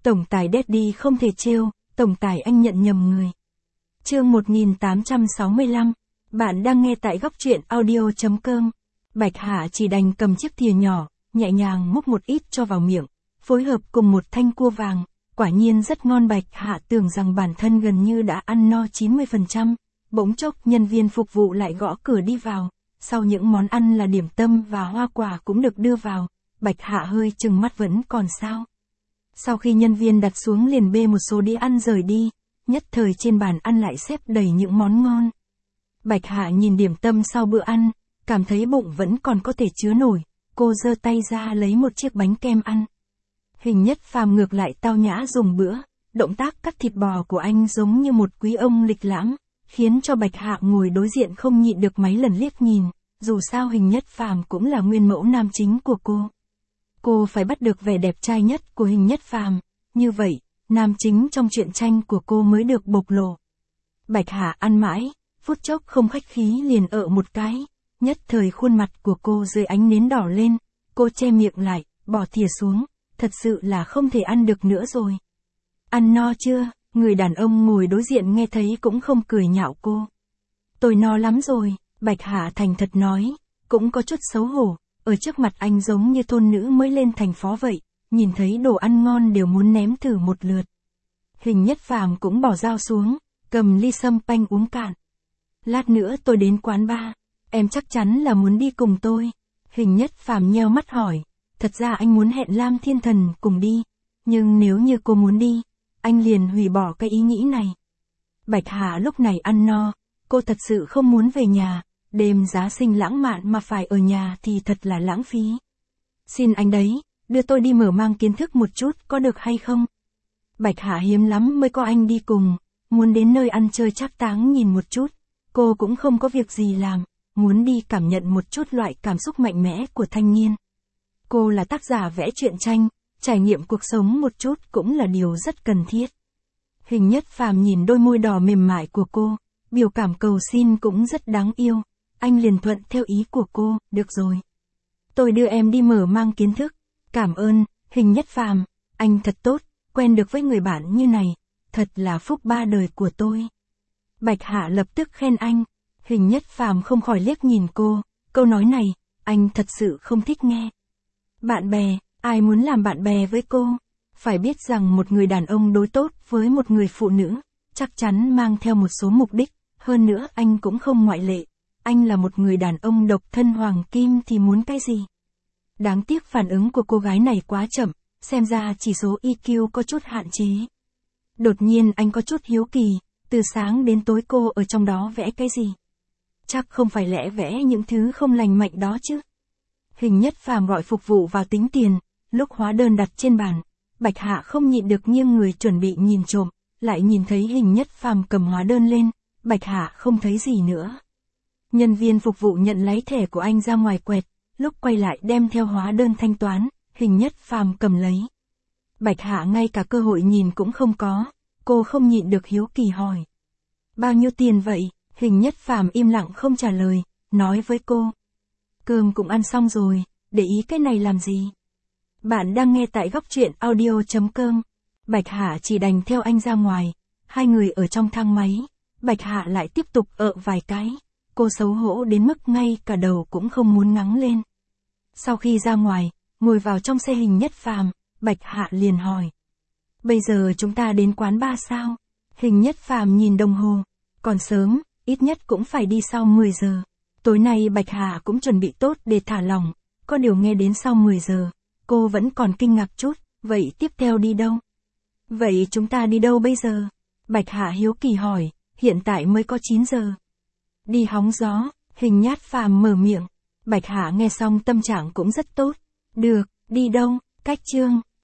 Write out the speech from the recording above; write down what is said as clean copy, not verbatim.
Tổng tài Daddy không thể trêu, tổng tài anh nhận nhầm người. Chương 1865, bạn đang nghe tại góc truyện audio.com. Bạch Hạ chỉ đành cầm chiếc thìa nhỏ, nhẹ nhàng múc một ít cho vào miệng, phối hợp cùng một thanh cua vàng, quả nhiên rất ngon. Bạch Hạ tưởng rằng bản thân gần như đã ăn no 90%, bỗng chốc nhân viên phục vụ lại gõ cửa đi vào, sau những món ăn là điểm tâm và hoa quả cũng được đưa vào, Bạch Hạ hơi chừng mắt vẫn còn sao. Sau khi nhân viên đặt xuống liền bê một số đĩa ăn rời đi, nhất thời trên bàn ăn lại xếp đầy những món ngon. Bạch Hạ nhìn điểm tâm sau bữa ăn, cảm thấy bụng vẫn còn có thể chứa nổi, cô giơ tay ra lấy một chiếc bánh kem ăn. Hình Nhất Phàm ngược lại tao nhã dùng bữa, động tác cắt thịt bò của anh giống như một quý ông lịch lãm, khiến cho Bạch Hạ ngồi đối diện không nhịn được mấy lần liếc nhìn, dù sao Hình Nhất Phàm cũng là nguyên mẫu nam chính của cô. Cô phải bắt được vẻ đẹp trai nhất của Hình Nhất Phàm, như vậy, nam chính trong truyện tranh của cô mới được bộc lộ. Bạch Hạ ăn mãi, phút chốc không khách khí liền ợ một cái, nhất thời khuôn mặt của cô dưới ánh nến đỏ lên, cô che miệng lại, bỏ thìa xuống, thật sự là không thể ăn được nữa rồi. Ăn no chưa? Người đàn ông ngồi đối diện nghe thấy cũng không cười nhạo cô. Tôi no lắm rồi, Bạch Hạ thành thật nói, cũng có chút xấu hổ, ở trước mặt anh giống như thôn nữ mới lên thành phó vậy, nhìn thấy đồ ăn ngon đều muốn ném thử một lượt. Hình Nhất Phàm cũng bỏ dao xuống, cầm ly sâm panh uống cạn. Lát nữa tôi đến quán bar, em chắc chắn là muốn đi cùng tôi. Hình Nhất Phàm nheo mắt hỏi, thật ra anh muốn hẹn Lam Thiên Thần cùng đi, nhưng nếu như cô muốn đi, anh liền hủy bỏ cái ý nghĩ này. Bạch Hạ lúc này ăn no, cô thật sự không muốn về nhà, đêm Giáng sinh lãng mạn mà phải ở nhà thì thật là lãng phí. Xin anh đấy, đưa tôi đi mở mang kiến thức một chút có được hay không? Bạch Hạ hiếm lắm mới có anh đi cùng, muốn đến nơi ăn chơi trác táng nhìn một chút, cô cũng không có việc gì làm, muốn đi cảm nhận một chút loại cảm xúc mạnh mẽ của thanh niên. Cô là tác giả vẽ truyện tranh, trải nghiệm cuộc sống một chút cũng là điều rất cần thiết. Hình Nhất Phàm nhìn đôi môi đỏ mềm mại của cô, biểu cảm cầu xin cũng rất đáng yêu, anh liền thuận theo ý của cô, được rồi. Tôi đưa em đi mở mang kiến thức, cảm ơn, Hình Nhất Phàm, anh thật tốt, quen được với người bạn như này, thật là phúc ba đời của tôi. Bạch Hạ lập tức khen anh, Hình Nhất Phàm không khỏi liếc nhìn cô, câu nói này, anh thật sự không thích nghe. Bạn bè, ai muốn làm bạn bè với cô? Phải biết rằng một người đàn ông đối tốt với một người phụ nữ, chắc chắn mang theo một số mục đích, hơn nữa anh cũng không ngoại lệ. Anh là một người đàn ông độc thân hoàng kim thì muốn cái gì? Đáng tiếc phản ứng của cô gái này quá chậm, xem ra chỉ số EQ có chút hạn chế. Đột nhiên anh có chút hiếu kỳ, từ sáng đến tối cô ở trong đó vẽ cái gì? Chắc không phải lẽ vẽ những thứ không lành mạnh đó chứ? Hình Nhất Phàm gọi phục vụ vào tính tiền, lúc hóa đơn đặt trên bàn, Bạch Hạ không nhịn được nghiêng người chuẩn bị nhìn trộm, lại nhìn thấy Hình Nhất Phàm cầm hóa đơn lên, Bạch Hạ không thấy gì nữa. Nhân viên phục vụ nhận lấy thẻ của anh ra ngoài quẹt, lúc quay lại đem theo hóa đơn thanh toán, Hình Nhất Phàm cầm lấy. Bạch Hạ ngay cả cơ hội nhìn cũng không có, cô không nhịn được hiếu kỳ hỏi. Bao nhiêu tiền vậy? Hình Nhất Phàm im lặng không trả lời, nói với cô. Cơm cũng ăn xong rồi, để ý cái này làm gì? Bạn đang nghe tại góc truyện audio.com. Bạch Hạ chỉ đành theo anh ra ngoài, hai người ở trong thang máy, Bạch Hạ lại tiếp tục ợ vài cái. Cô xấu hổ đến mức ngay cả đầu cũng không muốn ngắng lên. Sau khi ra ngoài, ngồi vào trong xe Hình Nhất Phàm, Bạch Hạ liền hỏi. Bây giờ chúng ta đến quán bar sao? Hình Nhất Phàm nhìn đồng hồ, còn sớm, ít nhất cũng phải đi sau 10 giờ. Tối nay Bạch Hạ cũng chuẩn bị tốt để thả lỏng, có điều nghe đến sau 10 giờ, cô vẫn còn kinh ngạc chút, vậy tiếp theo đi đâu? Vậy chúng ta đi đâu bây giờ? Bạch Hạ hiếu kỳ hỏi, hiện tại mới có 9 giờ. Đi hóng gió, Hình Nhất Phàm mở miệng. Bạch Hạ nghe xong tâm trạng cũng rất tốt. Được, đi đâu? Cách chương